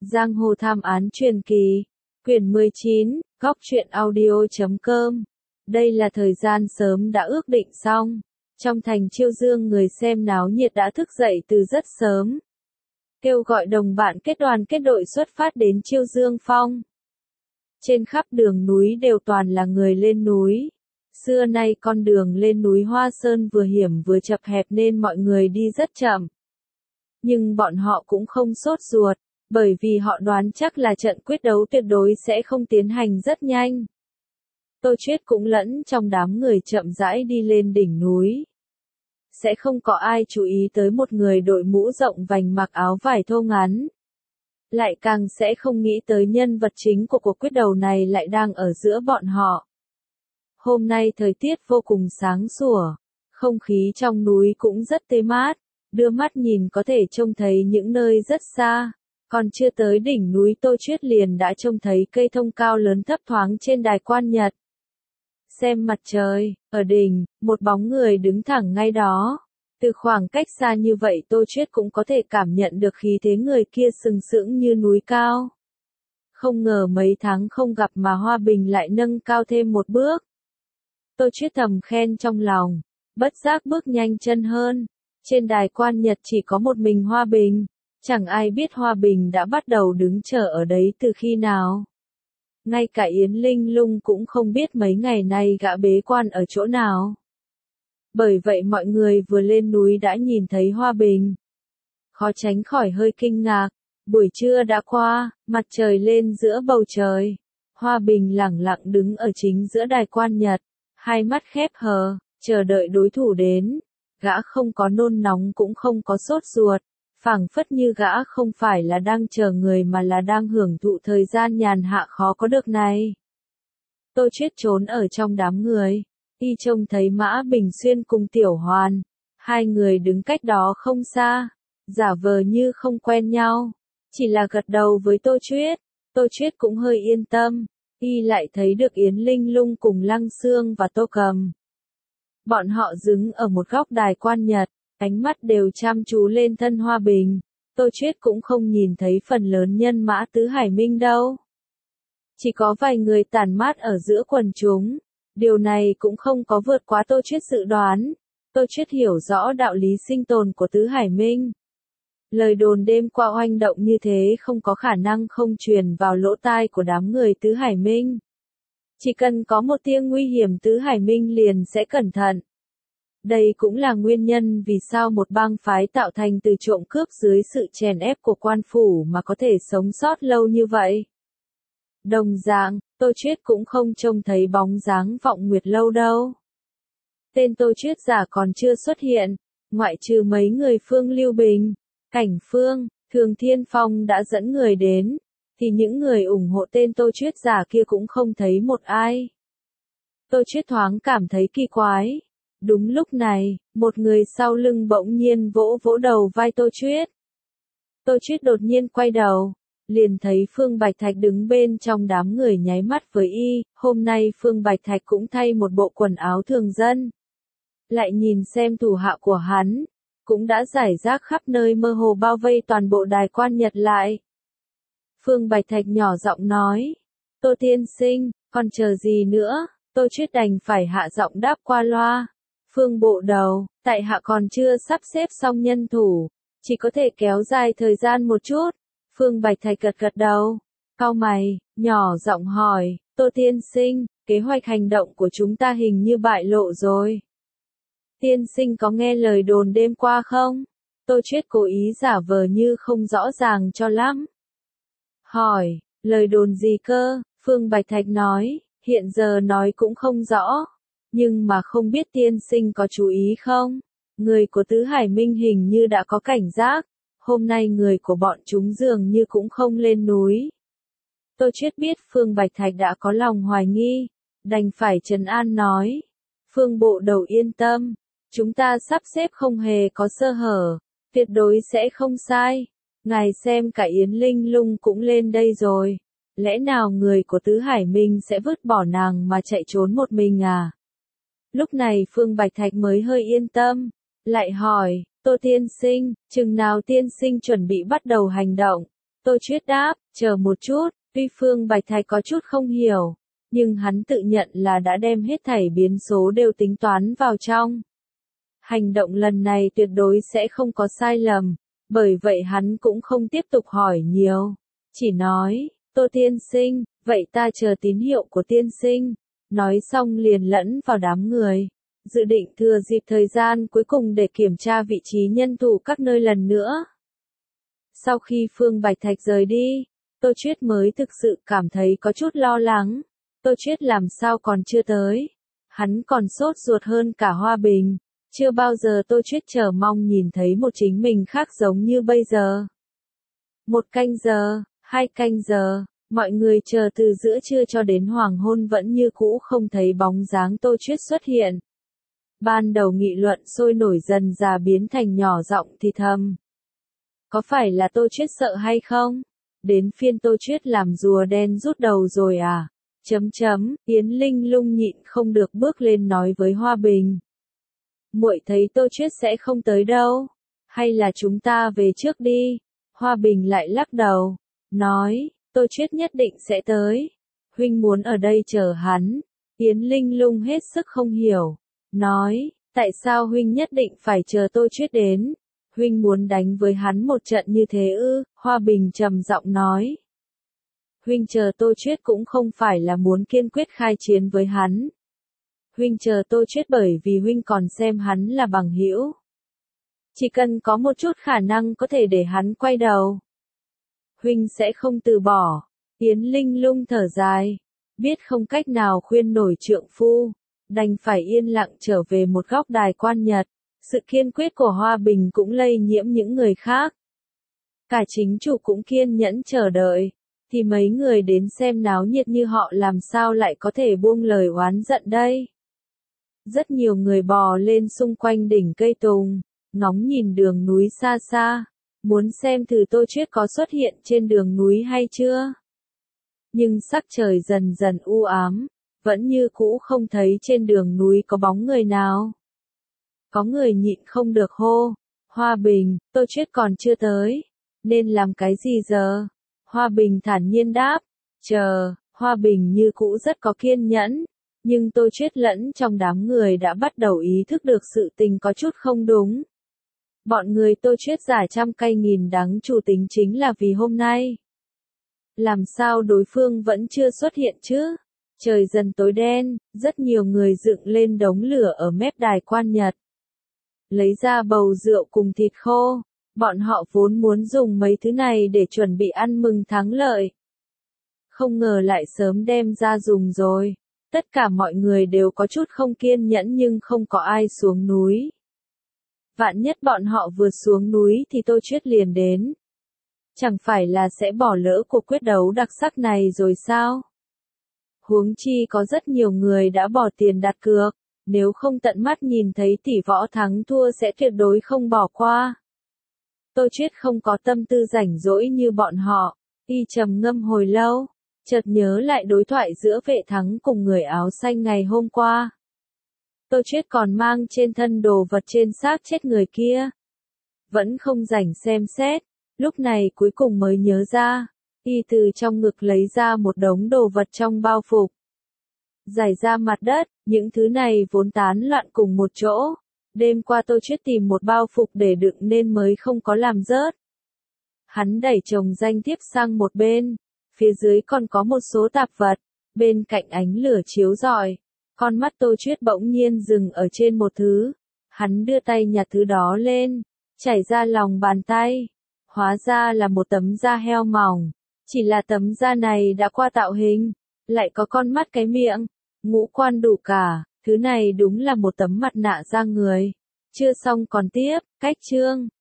Giang hồ thám án truyền kỳ, quyển 19, góc truyện audio.com. Đây là thời gian sớm đã ước định xong. Trong thành Chiêu Dương người xem náo nhiệt đã thức dậy từ rất sớm. Kêu gọi đồng bạn kết đoàn kết đội xuất phát đến Chiêu Dương Phong. Trên khắp đường núi đều toàn là người lên núi. Xưa nay con đường lên núi Hoa Sơn vừa hiểm vừa chật hẹp nên mọi người đi rất chậm. Nhưng bọn họ cũng không sốt ruột, bởi vì họ đoán chắc là trận quyết đấu tuyệt đối sẽ không tiến hành rất nhanh. Tô Chuyết cũng lẫn trong đám người chậm rãi đi lên đỉnh núi. Sẽ không có ai chú ý tới một người đội mũ rộng vành mặc áo vải thô ngắn. Lại càng sẽ không nghĩ tới nhân vật chính của cuộc quyết đấu này lại đang ở giữa bọn họ. Hôm nay thời tiết vô cùng sáng sủa, không khí trong núi cũng rất tê mát, đưa mắt nhìn có thể trông thấy những nơi rất xa. Còn chưa tới đỉnh núi Tô Chuyết liền đã trông thấy cây thông cao lớn thấp thoáng trên đài Quan Nhật. Xem mặt trời, ở đỉnh, một bóng người đứng thẳng ngay đó. Từ khoảng cách xa như vậy Tô Chuyết cũng có thể cảm nhận được khí thế người kia sừng sững như núi cao. Không ngờ mấy tháng không gặp mà Hoa Bình lại nâng cao thêm một bước. Tô Chuyết thầm khen trong lòng, bất giác bước nhanh chân hơn. Trên đài Quan Nhật chỉ có một mình Hoa Bình. Chẳng ai biết Hoa Bình đã bắt đầu đứng chờ ở đấy từ khi nào. Ngay cả Yến Linh Lung cũng không biết mấy ngày nay gã bế quan ở chỗ nào. Bởi vậy mọi người vừa lên núi đã nhìn thấy Hoa Bình. Khó tránh khỏi hơi kinh ngạc. Buổi trưa đã qua, mặt trời lên giữa bầu trời. Hoa Bình lẳng lặng đứng ở chính giữa đài Quan Nhật, hai mắt khép hờ, chờ đợi đối thủ đến. Gã không có nôn nóng cũng không có sốt ruột. Phảng phất như gã không phải là đang chờ người mà là đang hưởng thụ thời gian nhàn hạ khó có được này. Tô Chuyết trốn ở trong đám người, y trông thấy Mã Bình Xuyên cùng Tiểu Hoàn, hai người đứng cách đó không xa, giả vờ như không quen nhau, chỉ là gật đầu với Tô Chuyết. Tô Chuyết cũng hơi yên tâm, y lại thấy được Yến Linh Lung cùng Lăng Xương và Tô Cầm. Bọn họ đứng ở một góc đài Quan Nhật. Ánh mắt đều chăm chú lên thân Hoa Bình. Tô Chuyết cũng không nhìn thấy phần lớn nhân mã tứ hải minh đâu. Chỉ có vài người tản mát ở giữa quần chúng. Điều này cũng không có vượt quá Tô Chuyết dự đoán. Tô Chuyết hiểu rõ đạo lý sinh tồn của tứ hải minh. Lời đồn đêm qua oanh động như thế không có khả năng không truyền vào lỗ tai của đám người tứ hải minh. Chỉ cần có một tia nguy hiểm tứ hải minh liền sẽ cẩn thận. Đây cũng là nguyên nhân vì sao một bang phái tạo thành từ trộm cướp dưới sự chèn ép của quan phủ mà có thể sống sót lâu như vậy. Đồng dạng, Tô Chuyết cũng không trông thấy bóng dáng Vọng Nguyệt lâu đâu. Tên Tô Chuyết giả còn chưa xuất hiện, ngoại trừ mấy người Phương Lưu Bình, Cảnh Phương, Thường Thiên Phong đã dẫn người đến, thì những người ủng hộ tên Tô Chuyết giả kia cũng không thấy một ai. Tô Chuyết thoáng cảm thấy kỳ quái. Đúng lúc này, một người sau lưng bỗng nhiên vỗ vỗ đầu vai Tô Chuyết. Tô Chuyết đột nhiên quay đầu, liền thấy Phương Bạch Thạch đứng bên trong đám người nháy mắt với y. Hôm nay Phương Bạch Thạch cũng thay một bộ quần áo thường dân. Lại nhìn xem thủ hạ của hắn, cũng đã rải rác khắp nơi mơ hồ bao vây toàn bộ đài Quan Nhật lại. Phương Bạch Thạch nhỏ giọng nói, Tô tiên sinh, còn chờ gì nữa? Tô Chuyết đành phải hạ giọng đáp qua loa. Phương bộ đầu, tại hạ còn chưa sắp xếp xong nhân thủ, chỉ có thể kéo dài thời gian một chút. Phương Bạch Thạch gật gật đầu, cau mày, nhỏ giọng hỏi, Tô tiên sinh, kế hoạch hành động của chúng ta hình như bại lộ rồi. Tiên sinh có nghe lời đồn đêm qua không? Tô Chuyết cố ý giả vờ như không rõ ràng cho lắm. Hỏi, lời đồn gì cơ? Phương Bạch Thạch nói, hiện giờ nói cũng không rõ. Nhưng mà không biết tiên sinh có chú ý không? Người của tứ hải minh hình như đã có cảnh giác. Hôm nay người của bọn chúng dường như cũng không lên núi. Tô Chuyết biết Phương Bạch Thạch đã có lòng hoài nghi. Đành phải trấn an nói. Phương bộ đầu yên tâm. Chúng ta sắp xếp không hề có sơ hở. Tuyệt đối sẽ không sai. Ngài xem cả Yến Linh Lung cũng lên đây rồi. Lẽ nào người của tứ hải minh sẽ vứt bỏ nàng mà chạy trốn một mình à? Lúc này Phương Bạch Thạch mới hơi yên tâm, lại hỏi, Tô tiên sinh, chừng nào tiên sinh chuẩn bị bắt đầu hành động? Tô Chuyết đáp, chờ một chút, tuy Phương Bạch Thạch có chút không hiểu, nhưng hắn tự nhận là đã đem hết thảy biến số đều tính toán vào trong. Hành động lần này tuyệt đối sẽ không có sai lầm, bởi vậy hắn cũng không tiếp tục hỏi nhiều, chỉ nói, Tô tiên sinh, vậy ta chờ tín hiệu của tiên sinh, nói xong liền lẫn vào đám người, dự định thừa dịp thời gian cuối cùng để kiểm tra vị trí nhân thủ các nơi lần nữa. Sau khi Phương Bạch Thạch rời đi, Tô Chuyết mới thực sự cảm thấy có chút lo lắng, Tô Chuyết làm sao còn chưa tới, hắn còn sốt ruột hơn cả Hoa Bình. Chưa bao giờ Tô Chuyết chờ mong nhìn thấy một chính mình khác giống như bây giờ. 1 canh giờ, 2 canh giờ, mọi người chờ từ giữa trưa cho đến hoàng hôn vẫn như cũ không thấy bóng dáng Tô Chuyết xuất hiện. Ban đầu nghị luận sôi nổi dần dà biến thành nhỏ giọng thì thầm. Có phải là Tô Chuyết sợ hay không? Đến phiên Tô Chuyết làm rùa đen rút đầu rồi à? Yến Linh Lung nhịn không được bước lên nói với Hoa Bình. Muội thấy Tô Chuyết sẽ không tới đâu, hay là chúng ta về trước đi. Hoa Bình lại lắc đầu, nói, Tô Chuyết nhất định sẽ tới. Huynh muốn ở đây chờ hắn. Yến Linh Lung hết sức không hiểu, nói, tại sao huynh nhất định phải chờ Tô Chuyết đến? Huynh muốn đánh với hắn một trận như thế ư? Hoa Bình trầm giọng nói. Huynh chờ Tô Chuyết cũng không phải là muốn kiên quyết khai chiến với hắn. Huynh chờ Tô Chuyết bởi vì huynh còn xem hắn là bằng hữu. Chỉ cần có một chút khả năng có thể để hắn quay đầu. Huynh sẽ không từ bỏ. Yến Linh Lung thở dài. Biết không cách nào khuyên nổi trượng phu. Đành phải yên lặng trở về một góc đài quan nhật. Sự kiên quyết của Hoa Bình cũng lây nhiễm những người khác. Cả chính chủ cũng kiên nhẫn chờ đợi. Thì mấy người đến xem náo nhiệt như họ làm sao lại có thể buông lời oán giận đây. Rất nhiều người bò lên xung quanh đỉnh cây tùng, ngóng nhìn đường núi xa xa, muốn xem thử Tô Chuyết có xuất hiện trên đường núi hay chưa. Nhưng sắc trời dần dần u ám, vẫn như cũ không thấy trên đường núi có bóng người nào. Có người nhịn không được hô, Hoa Bình, Tô Chuyết còn chưa tới, nên làm cái gì giờ? Hoa Bình thản nhiên đáp, chờ. Hoa Bình như cũ rất có kiên nhẫn. Nhưng Tô Chuyết lẫn trong đám người đã bắt đầu ý thức được sự tình có chút không đúng. Bọn người Tô Chuyết giả trăm cay nghìn đắng chủ tính chính là vì hôm nay. Làm sao đối phương vẫn chưa xuất hiện chứ? Trời dần tối đen, rất nhiều người dựng lên đống lửa ở mép đài quan nhật. Lấy ra bầu rượu cùng thịt khô, bọn họ vốn muốn dùng mấy thứ này để chuẩn bị ăn mừng thắng lợi. Không ngờ lại sớm đem ra dùng rồi. Tất cả mọi người đều có chút không kiên nhẫn nhưng không có ai xuống núi. Vạn nhất bọn họ vừa xuống núi thì Tô Chuyết liền đến. Chẳng phải là sẽ bỏ lỡ cuộc quyết đấu đặc sắc này rồi sao? Huống chi có rất nhiều người đã bỏ tiền đặt cược, nếu không tận mắt nhìn thấy tỷ võ thắng thua sẽ tuyệt đối không bỏ qua. Tô Chuyết không có tâm tư rảnh rỗi như bọn họ, y trầm ngâm hồi lâu. Chợt nhớ lại đối thoại giữa Vệ Thắng cùng người áo xanh ngày hôm qua. Tô Chuyết còn mang trên thân đồ vật trên xác chết người kia. Vẫn không rảnh xem xét, lúc này cuối cùng mới nhớ ra, y từ trong ngực lấy ra một đống đồ vật trong bao phục. Rải ra mặt đất, những thứ này vốn tán loạn cùng một chỗ. Đêm qua Tô Chuyết tìm một bao phục để đựng nên mới không có làm rớt. Hắn đẩy chồng danh thiếp sang một bên. Phía dưới còn có một số tạp vật, bên cạnh ánh lửa chiếu rọi. Con mắt Tô Chuyết bỗng nhiên dừng ở trên một thứ. Hắn đưa tay nhặt thứ đó lên, chảy ra lòng bàn tay. Hóa ra là một tấm da heo mỏng. Chỉ là tấm da này đã qua tạo hình, lại có con mắt cái miệng, ngũ quan đủ cả. Thứ này đúng là một tấm mặt nạ da người. Chưa xong còn tiếp, cách chương.